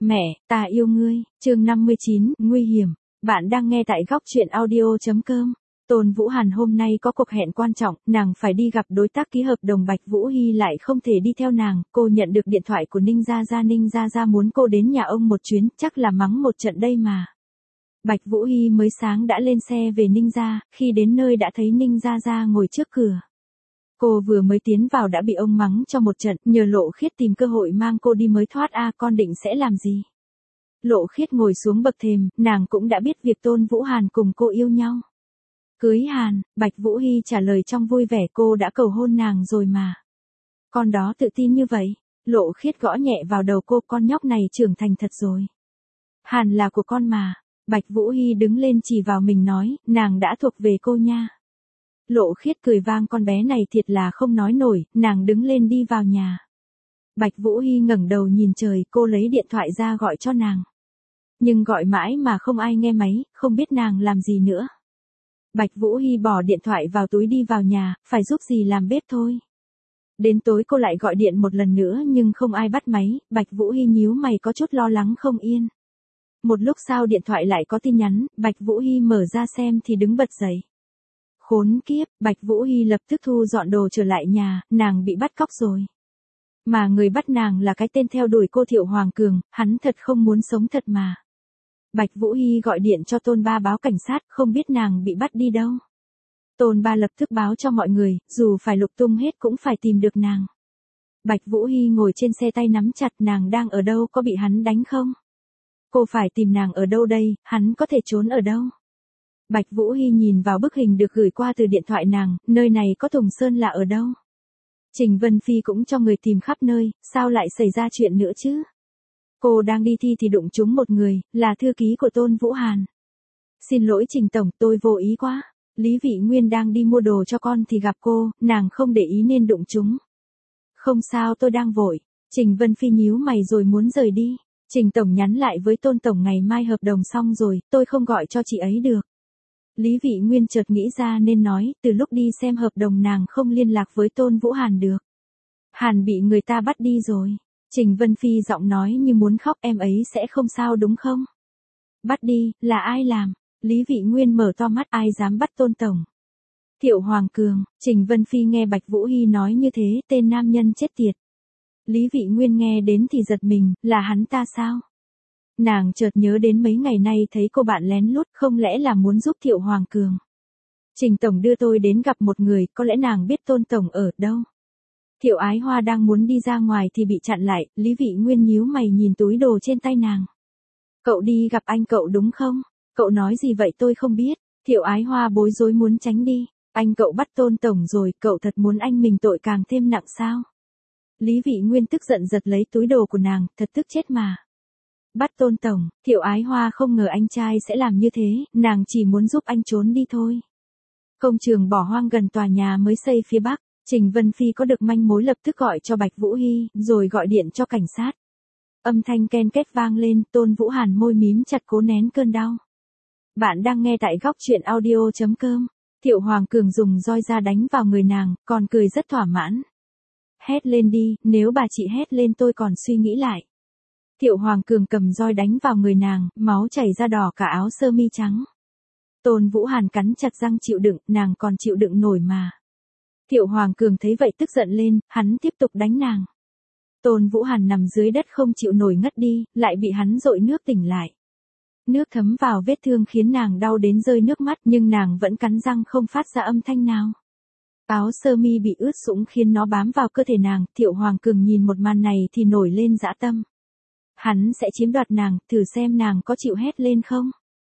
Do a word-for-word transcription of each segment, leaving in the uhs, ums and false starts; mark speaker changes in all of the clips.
Speaker 1: Mẹ, ta yêu ngươi, chương năm mươi chín, nguy hiểm. Bạn đang nghe tại góc truyện audio.com. Tôn Vũ Hàn hôm nay có cuộc hẹn quan trọng, nàng phải đi gặp đối tác ký hợp đồng. Bạch Vũ Hy lại không thể đi theo nàng, cô nhận được điện thoại của Ninh Gia Gia. Ninh Gia Gia muốn cô đến nhà ông một chuyến, chắc là mắng một trận đây mà. Bạch Vũ Hy mới sáng đã lên xe về Ninh Gia, khi đến nơi đã thấy Ninh Gia Gia ngồi trước cửa. Cô vừa mới tiến vào đã bị ông mắng cho một trận, nhờ Lộ Khiết tìm cơ hội mang cô đi mới thoát. A, con định sẽ làm gì? Lộ Khiết ngồi xuống bậc thềm, nàng cũng đã biết việc Tôn Vũ Hàn cùng cô yêu nhau. Cưới Hàn, Bạch Vũ Hy trả lời trong vui vẻ, cô đã cầu hôn nàng rồi mà. Con đó tự tin như vậy. Lộ Khiết gõ nhẹ vào đầu cô, con nhóc này trưởng thành thật rồi. Hàn là của con mà. Bạch Vũ Hy đứng lên chỉ vào mình nói, nàng đã thuộc về cô nha. Lộ Khiết cười vang, con bé này thiệt là không nói nổi, nàng đứng lên đi vào nhà. Bạch Vũ Hy ngẩng đầu nhìn trời, cô lấy điện thoại ra gọi cho nàng. Nhưng gọi mãi mà không ai nghe máy, không biết nàng làm gì nữa. Bạch Vũ Hy bỏ điện thoại vào túi đi vào nhà, phải giúp gì làm bếp thôi. Đến tối cô lại gọi điện một lần nữa nhưng không ai bắt máy, Bạch Vũ Hy nhíu mày có chút lo lắng không yên. Một lúc sau điện thoại lại có tin nhắn, Bạch Vũ Hy mở ra xem thì đứng bật dậy. Khốn kiếp, Bạch Vũ Hy lập tức thu dọn đồ trở lại nhà, nàng bị bắt cóc rồi. Mà người bắt nàng là cái tên theo đuổi cô Thiệu Hoàng Cường, hắn thật không muốn sống thật mà. Bạch Vũ Hy gọi điện cho Tôn Ba báo cảnh sát, không biết nàng bị bắt đi đâu. Tôn Ba lập tức báo cho mọi người, dù phải lục tung hết cũng phải tìm được nàng. Bạch Vũ Hy ngồi trên xe tay nắm chặt, nàng đang ở đâu, có bị hắn đánh không? Cô phải tìm nàng ở đâu đây, hắn có thể trốn ở đâu? Bạch Vũ Hy nhìn vào bức hình được gửi qua từ điện thoại nàng, nơi này có Tùng Sơn là ở đâu? Trình Vân Phi cũng cho người tìm khắp nơi, sao lại xảy ra chuyện nữa chứ? Cô đang đi thi thì đụng trúng một người, là thư ký của Tôn Vũ Hàn. Xin lỗi Trình Tổng, tôi vô ý quá. Lý Vị Nguyên đang đi mua đồ cho con thì gặp cô, nàng không để ý nên đụng trúng. Không sao, tôi đang vội. Trình Vân Phi nhíu mày rồi muốn rời đi. Trình Tổng nhắn lại với Tôn Tổng ngày mai hợp đồng xong rồi, tôi không gọi cho chị ấy được. Lý Vị Nguyên chợt nghĩ ra nên nói, từ lúc đi xem hợp đồng nàng không liên lạc với Tôn Vũ Hàn được. Hàn bị người ta bắt đi rồi. Trình Vân Phi giọng nói như muốn khóc, em ấy sẽ không sao đúng không? Bắt đi, là ai làm? Lý Vị Nguyên mở to mắt, ai dám bắt Tôn Tổng? Thiệu Hoàng Cường. Trình Vân Phi nghe Bạch Vũ Hy nói như thế, tên nam nhân chết tiệt. Lý Vị Nguyên nghe đến thì giật mình, là hắn ta sao? Nàng chợt nhớ đến mấy ngày nay thấy cô bạn lén lút, không lẽ là muốn giúp Thiệu Hoàng Cường? Trình Tổng đưa tôi đến gặp một người, có lẽ nàng biết Tôn Tổng ở đâu? Thiệu Ái Hoa đang muốn đi ra ngoài thì bị chặn lại, Lý Vị Nguyên nhíu mày nhìn túi đồ trên tay nàng. Cậu đi gặp anh cậu đúng không? Cậu nói gì vậy tôi không biết. Thiệu Ái Hoa bối rối muốn tránh đi. Anh cậu bắt Tôn Tổng rồi, cậu thật muốn anh mình tội càng thêm nặng sao? Lý Vị Nguyên tức giận giật lấy túi đồ của nàng, thật tức chết mà. Bắt Tôn Tổng, Thiệu Ái Hoa không ngờ anh trai sẽ làm như thế, nàng chỉ muốn giúp anh trốn đi thôi. Công trường bỏ hoang gần tòa nhà mới xây phía Bắc, Trình Vân Phi có được manh mối lập tức gọi cho Bạch Vũ Hy, rồi gọi điện cho cảnh sát. Âm thanh ken két vang lên, Tôn Vũ Hàn môi mím chặt cố nén cơn đau. Bạn đang nghe tại góc truyện audio.com. Thiệu Hoàng Cường dùng roi ra đánh vào người nàng, còn cười rất thỏa mãn. Hét lên đi, nếu bà chị hét lên tôi còn suy nghĩ lại. Thiệu Hoàng Cường cầm roi đánh vào người nàng, máu chảy ra đỏ cả áo sơ mi trắng. Tôn Vũ Hàn cắn chặt răng chịu đựng, nàng còn chịu đựng nổi mà. Thiệu Hoàng Cường thấy vậy tức giận lên, hắn tiếp tục đánh nàng. Tôn Vũ Hàn nằm dưới đất không chịu nổi ngất đi, lại bị hắn dội nước tỉnh lại. Nước thấm vào vết thương khiến nàng đau đến rơi nước mắt, nhưng nàng vẫn cắn răng không phát ra âm thanh nào. Áo sơ mi bị ướt sũng khiến nó bám vào cơ thể nàng, Thiệu Hoàng Cường nhìn một màn này thì nổi lên dã tâm. Hắn sẽ chiếm đoạt nàng, thử xem nàng có chịu hét lên không.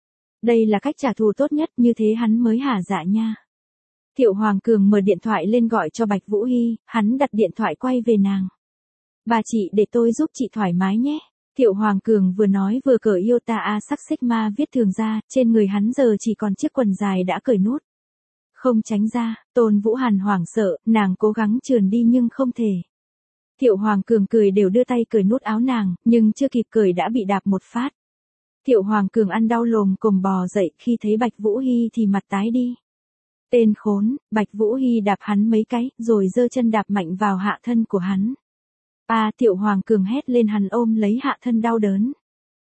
Speaker 1: Đây là cách trả thù tốt nhất, như thế hắn mới hả dạ nha. Thiệu Hoàng Cường mở điện thoại lên gọi cho Bạch Vũ Hy, hắn đặt điện thoại quay về nàng. Bà chị để tôi giúp chị thoải mái nhé. Thiệu Hoàng Cường vừa nói vừa cởi Iota A sắc Sigma viết thường ra, trên người hắn giờ chỉ còn chiếc quần dài đã cởi nút. Không tránh ra, Tôn Vũ Hàn hoảng sợ, nàng cố gắng trườn đi nhưng không thể. Thiệu Hoàng Cường cười đều đưa tay cởi nút áo nàng, nhưng chưa kịp cởi đã bị đạp một phát. Thiệu Hoàng Cường ăn đau lồm cồm bò dậy, khi thấy Bạch Vũ Hy thì mặt tái đi. Tên khốn, Bạch Vũ Hy đạp hắn mấy cái, rồi giơ chân đạp mạnh vào hạ thân của hắn. A, Thiệu Hoàng Cường hét lên, hắn ôm lấy hạ thân đau đớn.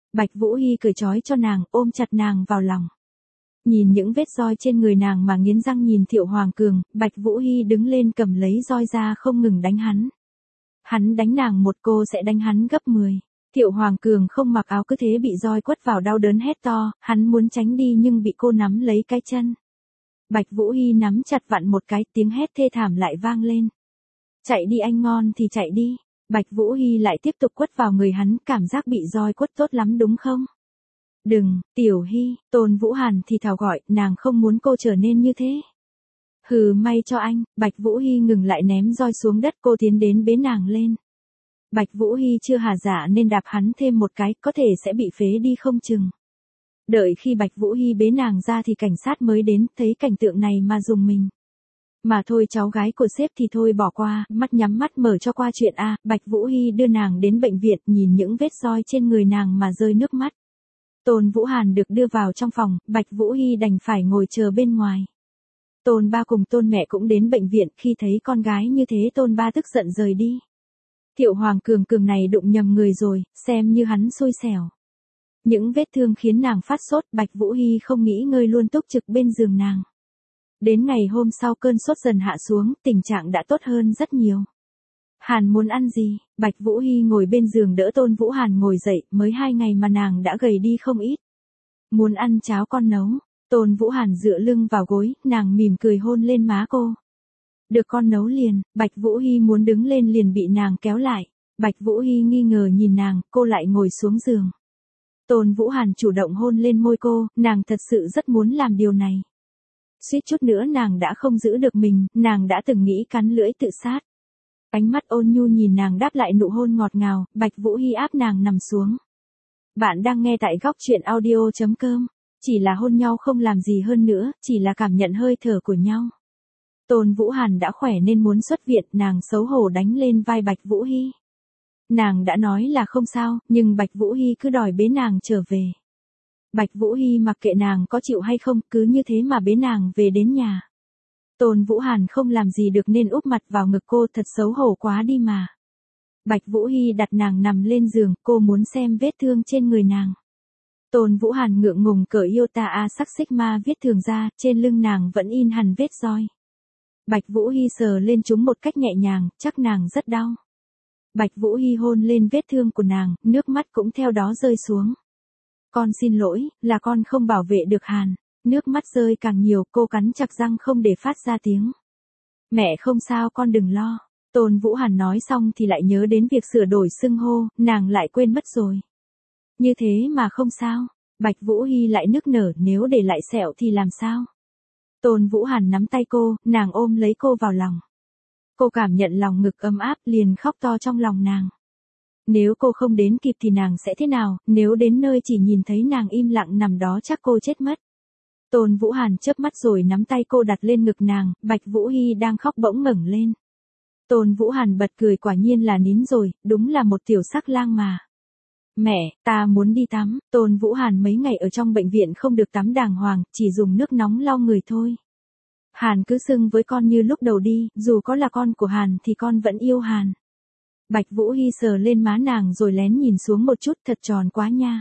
Speaker 1: Bạch Vũ Hy cởi trói cho nàng, ôm chặt nàng vào lòng. Nhìn những vết roi trên người nàng mà nghiến răng nhìn Thiệu Hoàng Cường, Bạch Vũ Hy đứng lên cầm lấy roi ra không ngừng đánh hắn. Hắn đánh nàng một, cô sẽ đánh hắn gấp mười. Thiệu Hoàng Cường không mặc áo cứ thế bị roi quất vào, đau đớn hét to, hắn muốn tránh đi nhưng bị cô nắm lấy cái chân. Bạch Vũ Hy nắm chặt vặn một cái, tiếng hét thê thảm lại vang lên. Chạy đi anh, ngon thì chạy đi. Bạch Vũ Hy lại tiếp tục quất vào người hắn, cảm giác bị roi quất tốt lắm đúng không? Đừng, Tiểu Hy, Tôn Vũ Hàn thì thào gọi, nàng không muốn cô trở nên như thế. Hừ, may cho anh. Bạch Vũ Hy ngừng lại ném roi xuống đất, cô tiến đến bế nàng lên. Bạch Vũ Hy chưa hả dạ nên đạp hắn thêm một cái, có thể sẽ bị phế đi không chừng. Đợi khi Bạch Vũ Hy bế nàng ra thì cảnh sát mới đến, thấy cảnh tượng này mà dùng mình. Mà thôi, cháu gái của sếp thì thôi bỏ qua, mắt nhắm mắt mở cho qua chuyện a. Bạch Vũ Hy đưa nàng đến bệnh viện, nhìn những vết roi trên người nàng mà rơi nước mắt. Tôn Vũ Hàn được đưa vào trong phòng, Bạch Vũ Hy đành phải ngồi chờ bên ngoài. Tôn ba cùng Tôn mẹ cũng đến bệnh viện, khi thấy con gái như thế Tôn ba tức giận rời đi. Thiệu Hoàng Cường Cường này đụng nhầm người rồi, xem như hắn xui xẻo. Những vết thương khiến nàng phát sốt, Bạch Vũ Hy không nghỉ ngơi luôn túc trực bên giường nàng. Đến ngày hôm sau cơn sốt dần hạ xuống, tình trạng đã tốt hơn rất nhiều. Hàn muốn ăn gì? Bạch Vũ Hy ngồi bên giường đỡ Tôn Vũ Hàn ngồi dậy, mới hai ngày mà nàng đã gầy đi không ít. Muốn ăn cháo con nấu. Tôn Vũ Hàn dựa lưng vào gối, nàng mỉm cười hôn lên má cô. Được, con nấu liền. Bạch Vũ Hy muốn đứng lên liền bị nàng kéo lại. Bạch Vũ Hy nghi ngờ nhìn nàng, cô lại ngồi xuống giường. Tôn Vũ Hàn chủ động hôn lên môi cô, nàng thật sự rất muốn làm điều này. Suýt chút nữa nàng đã không giữ được mình, nàng đã từng nghĩ cắn lưỡi tự sát. Ánh mắt ôn nhu nhìn nàng đáp lại nụ hôn ngọt ngào, Bạch Vũ Hy áp nàng nằm xuống. Bạn đang nghe tại góc truyện audio chấm com. Chỉ là hôn nhau không làm gì hơn nữa, chỉ là cảm nhận hơi thở của nhau. Tôn Vũ Hàn đã khỏe nên muốn xuất viện, nàng xấu hổ đánh lên vai Bạch Vũ Hy. Nàng đã nói là không sao, nhưng Bạch Vũ Hy cứ đòi bế nàng trở về. Bạch Vũ Hy mặc kệ nàng có chịu hay không, cứ như thế mà bế nàng về đến nhà. Tôn Vũ Hàn không làm gì được nên úp mặt vào ngực cô, thật xấu hổ quá đi mà. Bạch Vũ Hy đặt nàng nằm lên giường, cô muốn xem vết thương trên người nàng. Tôn Vũ Hàn ngượng ngùng cởi Iota A sắc Sigma viết thường ra, trên lưng nàng vẫn in hằn vết roi. Bạch Vũ Hy sờ lên chúng một cách nhẹ nhàng, chắc nàng rất đau. Bạch Vũ Hy hôn lên vết thương của nàng, nước mắt cũng theo đó rơi xuống. Con xin lỗi, là con không bảo vệ được Hàn. Nước mắt rơi càng nhiều, cô cắn chặt răng không để phát ra tiếng. Mẹ không sao, con đừng lo. Tôn Vũ Hàn nói xong thì lại nhớ đến việc sửa đổi xưng hô, nàng lại quên mất rồi. Như thế mà không sao. Bạch Vũ Hy lại nức nở, nếu để lại sẹo thì làm sao? Tôn Vũ Hàn nắm tay cô, nàng ôm lấy cô vào lòng. Cô cảm nhận lòng ngực ấm áp, liền khóc to trong lòng nàng. Nếu cô không đến kịp thì nàng sẽ thế nào, nếu đến nơi chỉ nhìn thấy nàng im lặng nằm đó chắc cô chết mất. Tôn Vũ Hàn chớp mắt rồi nắm tay cô đặt lên ngực nàng, Bạch Vũ Hy đang khóc bỗng ngẩng lên. Tôn Vũ Hàn bật cười, quả nhiên là nín rồi, đúng là một tiểu sắc lang mà. Mẹ, ta muốn đi tắm. Tôn Vũ Hàn mấy ngày ở trong bệnh viện không được tắm đàng hoàng, chỉ dùng nước nóng lau người thôi. Hàn cứ xưng với con như lúc đầu đi, dù có là con của Hàn thì con vẫn yêu Hàn. Bạch Vũ Hy sờ lên má nàng rồi lén nhìn xuống một chút, thật tròn quá nha.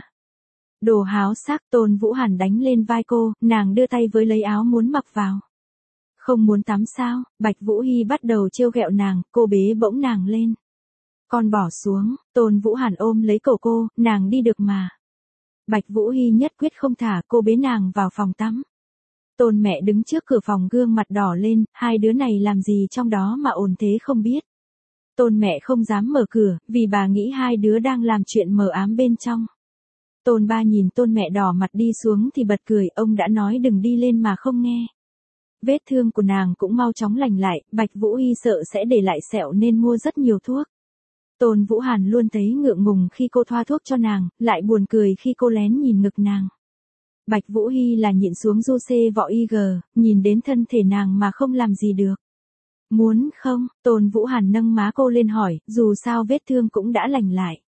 Speaker 1: Đồ háo sắc. Tôn Vũ Hàn đánh lên vai cô, nàng đưa tay với lấy áo muốn mặc vào. Không muốn tắm sao? Bạch Vũ Hy bắt đầu trêu ghẹo nàng, cô bế bỗng nàng lên. Con bỏ xuống. Tôn Vũ Hàn ôm lấy cổ cô, nàng đi được mà. Bạch Vũ Hy nhất quyết không thả, cô bế nàng vào phòng tắm. Tôn mẹ đứng trước cửa phòng gương mặt đỏ lên, hai đứa này làm gì trong đó mà ồn thế không biết. Tôn mẹ không dám mở cửa, vì bà nghĩ hai đứa đang làm chuyện mờ ám bên trong. Tôn ba nhìn Tôn mẹ đỏ mặt đi xuống thì bật cười, ông đã nói đừng đi lên mà không nghe. Vết thương của nàng cũng mau chóng lành lại, Bạch Vũ Hy sợ sẽ để lại sẹo nên mua rất nhiều thuốc. Tôn Vũ Hàn luôn thấy ngượng ngùng khi cô thoa thuốc cho nàng, lại buồn cười khi cô lén nhìn ngực nàng. Bạch Vũ Hy là nhịn xuống du xê vọ i giê, nhìn đến thân thể nàng mà không làm gì được. Muốn không? Tôn Vũ Hàn nâng má cô lên hỏi, dù sao vết thương cũng đã lành lại.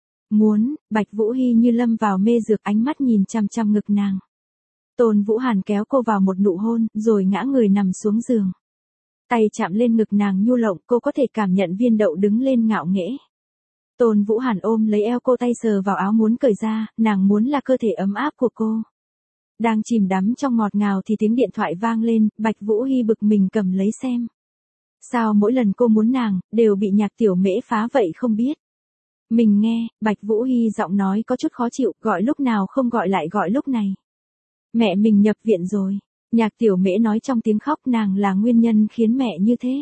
Speaker 1: Muốn. Bạch Vũ Hy như lâm vào mê dược, ánh mắt nhìn chằm chằm ngực nàng. Tôn Vũ Hàn kéo cô vào một nụ hôn, rồi ngã người nằm xuống giường. Tay chạm lên ngực nàng nhu lộng, cô có thể cảm nhận viên đậu đứng lên ngạo nghễ. Tôn Vũ Hàn ôm lấy eo cô, tay sờ vào áo muốn cởi ra, nàng muốn là cơ thể ấm áp của cô. Đang chìm đắm trong ngọt ngào thì tiếng điện thoại vang lên, Bạch Vũ Hy bực mình cầm lấy xem. Sao mỗi lần cô muốn nàng, đều bị Nhạc Tiểu Mễ phá vậy không biết. Mình nghe, Bạch Vũ Hy giọng nói có chút khó chịu, gọi lúc nào không gọi lại gọi lúc này. Mẹ mình nhập viện rồi. Nhạc Tiểu Mễ nói trong tiếng khóc, nàng là nguyên nhân khiến mẹ như thế.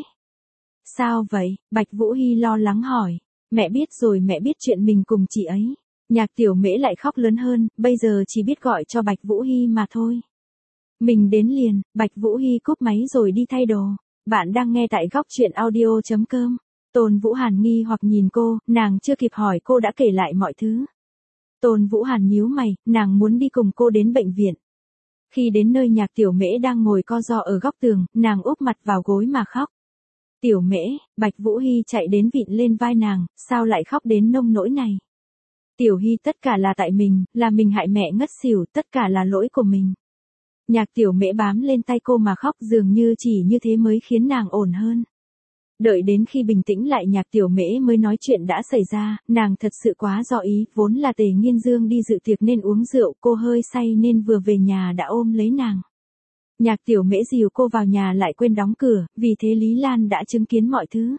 Speaker 1: Sao vậy? Bạch Vũ Hy lo lắng hỏi. Mẹ biết rồi, mẹ biết chuyện mình cùng chị ấy. Nhạc Tiểu Mễ lại khóc lớn hơn, bây giờ chỉ biết gọi cho Bạch Vũ Hy mà thôi. Mình đến liền. Bạch Vũ Hy cúp máy rồi đi thay đồ. Bạn đang nghe tại góc truyện audio chấm com. Tôn Vũ Hàn nghi hoặc nhìn cô, nàng chưa kịp hỏi cô đã kể lại mọi thứ. Tôn Vũ Hàn nhíu mày, nàng muốn đi cùng cô đến bệnh viện. Khi đến nơi Nhạc Tiểu Mễ đang ngồi co ro ở góc tường, nàng úp mặt vào gối mà khóc. Tiểu Mễ, Bạch Vũ Hy chạy đến vịn lên vai nàng, sao lại khóc đến nông nỗi này? Tiểu Hy, tất cả là tại mình, là mình hại mẹ ngất xỉu, tất cả là lỗi của mình. Nhạc Tiểu Mễ bám lên tay cô mà khóc, dường như chỉ như thế mới khiến nàng ổn hơn. Đợi đến khi bình tĩnh lại Nhạc Tiểu Mễ mới nói chuyện đã xảy ra, nàng thật sự quá do ý, vốn là Tề Nghiên Dương đi dự tiệc nên uống rượu, cô hơi say nên vừa về nhà đã ôm lấy nàng. Nhạc Tiểu Mễ dìu cô vào nhà lại quên đóng cửa, vì thế Lý Lan đã chứng kiến mọi thứ.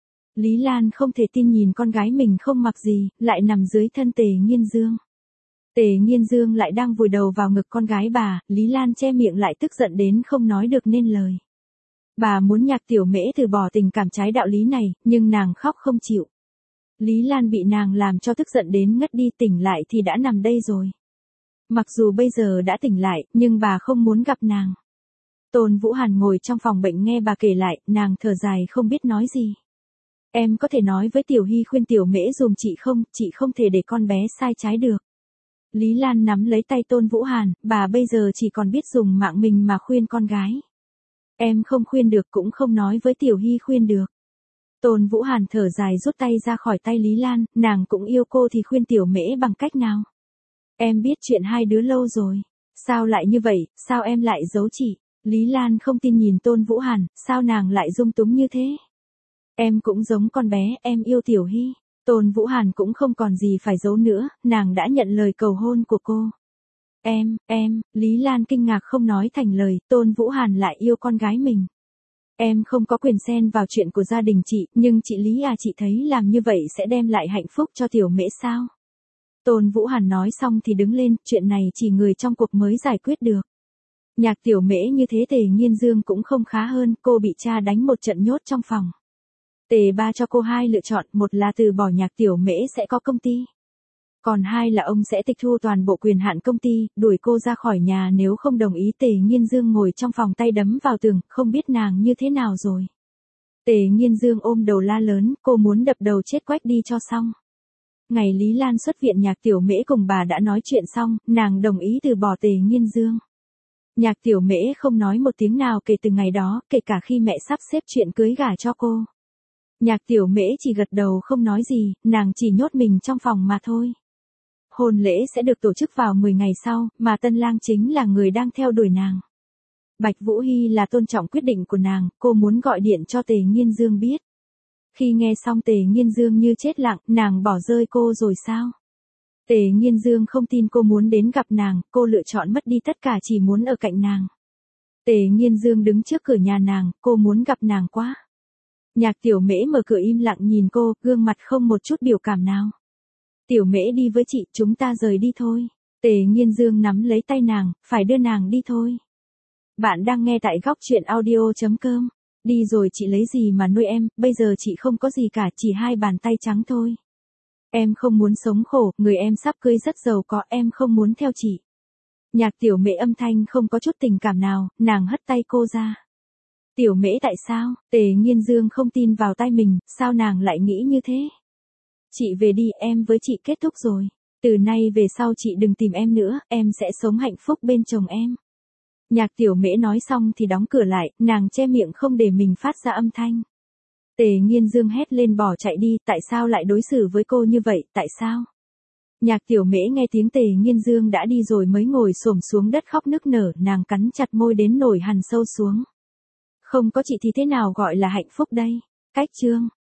Speaker 1: Lý Lan không thể tin nhìn con gái mình không mặc gì, lại nằm dưới thân Tề Nghiên Dương. Tề Nghiên Dương lại đang vùi đầu vào ngực con gái bà, Lý Lan che miệng lại tức giận đến không nói được nên lời. Bà muốn Nhạc Tiểu Mễ từ bỏ tình cảm trái đạo lý này, nhưng nàng khóc không chịu. Lý Lan bị nàng làm cho tức giận đến ngất đi, tỉnh lại thì đã nằm đây rồi. Mặc dù bây giờ đã tỉnh lại, nhưng bà không muốn gặp nàng. Tôn Vũ Hàn ngồi trong phòng bệnh nghe bà kể lại, nàng thở dài không biết nói gì. Em có thể nói với Tiểu Hy khuyên Tiểu Mễ dùm chị không, chị không thể để con bé sai trái được. Lý Lan nắm lấy tay Tôn Vũ Hàn, bà bây giờ chỉ còn biết dùng mạng mình mà khuyên con gái. Em không khuyên được cũng không nói với Tiểu Hy khuyên được. Tôn Vũ Hàn thở dài rút tay ra khỏi tay Lý Lan, nàng cũng yêu cô thì khuyên Tiểu Mễ bằng cách nào? Em biết chuyện hai đứa lâu rồi. Sao lại như vậy, sao em lại giấu chị? Lý Lan không tin nhìn Tôn Vũ Hàn, sao nàng lại dung túng như thế? Em cũng giống con bé, em yêu Tiểu Hy. Tôn Vũ Hàn cũng không còn gì phải giấu nữa, nàng đã nhận lời cầu hôn của cô. Em, em, Lý Lan kinh ngạc không nói thành lời, Tôn Vũ Hàn lại yêu con gái mình. Em không có quyền xen vào chuyện của gia đình chị, nhưng chị Lý à, chị thấy làm như vậy sẽ đem lại hạnh phúc cho Tiểu Mễ sao? Tôn Vũ Hàn nói xong thì đứng lên, chuyện này chỉ người trong cuộc mới giải quyết được. Nhạc Tiểu Mễ như thế Tề Nghiên Dương cũng không khá hơn, cô bị cha đánh một trận nhốt trong phòng. Tề ba cho cô hai lựa chọn, một là từ bỏ Nhạc Tiểu Mễ sẽ có công ty. Còn hai là ông sẽ tịch thu toàn bộ quyền hạn công ty, đuổi cô ra khỏi nhà nếu không đồng ý. Tề Nghiên Dương ngồi trong phòng tay đấm vào tường, không biết nàng như thế nào rồi. Tề Nghiên Dương ôm đầu la lớn, cô muốn đập đầu chết quách đi cho xong. Ngày Lý Lan xuất viện Nhạc Tiểu Mễ cùng bà đã nói chuyện xong, nàng đồng ý từ bỏ Tề Nghiên Dương. Nhạc Tiểu Mễ không nói một tiếng nào kể từ ngày đó, kể cả khi mẹ sắp xếp chuyện cưới gả cho cô. Nhạc Tiểu Mễ chỉ gật đầu không nói gì, nàng chỉ nhốt mình trong phòng mà thôi. Hôn lễ sẽ được tổ chức vào mười ngày sau, mà tân lang chính là người đang theo đuổi nàng. Bạch Vũ Hy là tôn trọng quyết định của nàng, cô muốn gọi điện cho Tề Nghiên Dương biết. Khi nghe xong Tề Nghiên Dương như chết lặng, nàng bỏ rơi cô rồi sao? Tề Nghiên Dương không tin cô muốn đến gặp nàng, cô lựa chọn mất đi tất cả chỉ muốn ở cạnh nàng. Tề Nghiên Dương đứng trước cửa nhà nàng, cô muốn gặp nàng quá. Nhạc Tiểu Mễ mở cửa im lặng nhìn cô, gương mặt không một chút biểu cảm nào. Tiểu Mễ đi với chị, chúng ta rời đi thôi. Tề Nghiên Dương nắm lấy tay nàng, phải đưa nàng đi thôi. Bạn đang nghe tại góc truyện audio chấm com. Đi rồi chị lấy gì mà nuôi em, bây giờ chị không có gì cả, chỉ hai bàn tay trắng thôi. Em không muốn sống khổ, người em sắp cưới rất giàu có, em không muốn theo chị. Nhạc Tiểu Mễ âm thanh không có chút tình cảm nào, nàng hất tay cô ra. Tiểu Mễ tại sao? Tề Nghiên Dương không tin vào tai mình, sao nàng lại nghĩ như thế? Chị về đi, em với chị kết thúc rồi. Từ nay về sau chị đừng tìm em nữa, em sẽ sống hạnh phúc bên chồng em. Nhạc Tiểu Mễ nói xong thì đóng cửa lại, nàng che miệng không để mình phát ra âm thanh. Tề Nghiên Dương hét lên bỏ chạy đi, tại sao lại đối xử với cô như vậy, tại sao? Nhạc Tiểu Mễ nghe tiếng Tề Nghiên Dương đã đi rồi mới ngồi xổm xuống đất khóc nức nở, nàng cắn chặt môi đến nổi hằn sâu xuống. Không có chị thì thế nào gọi là hạnh phúc đây? Cách chương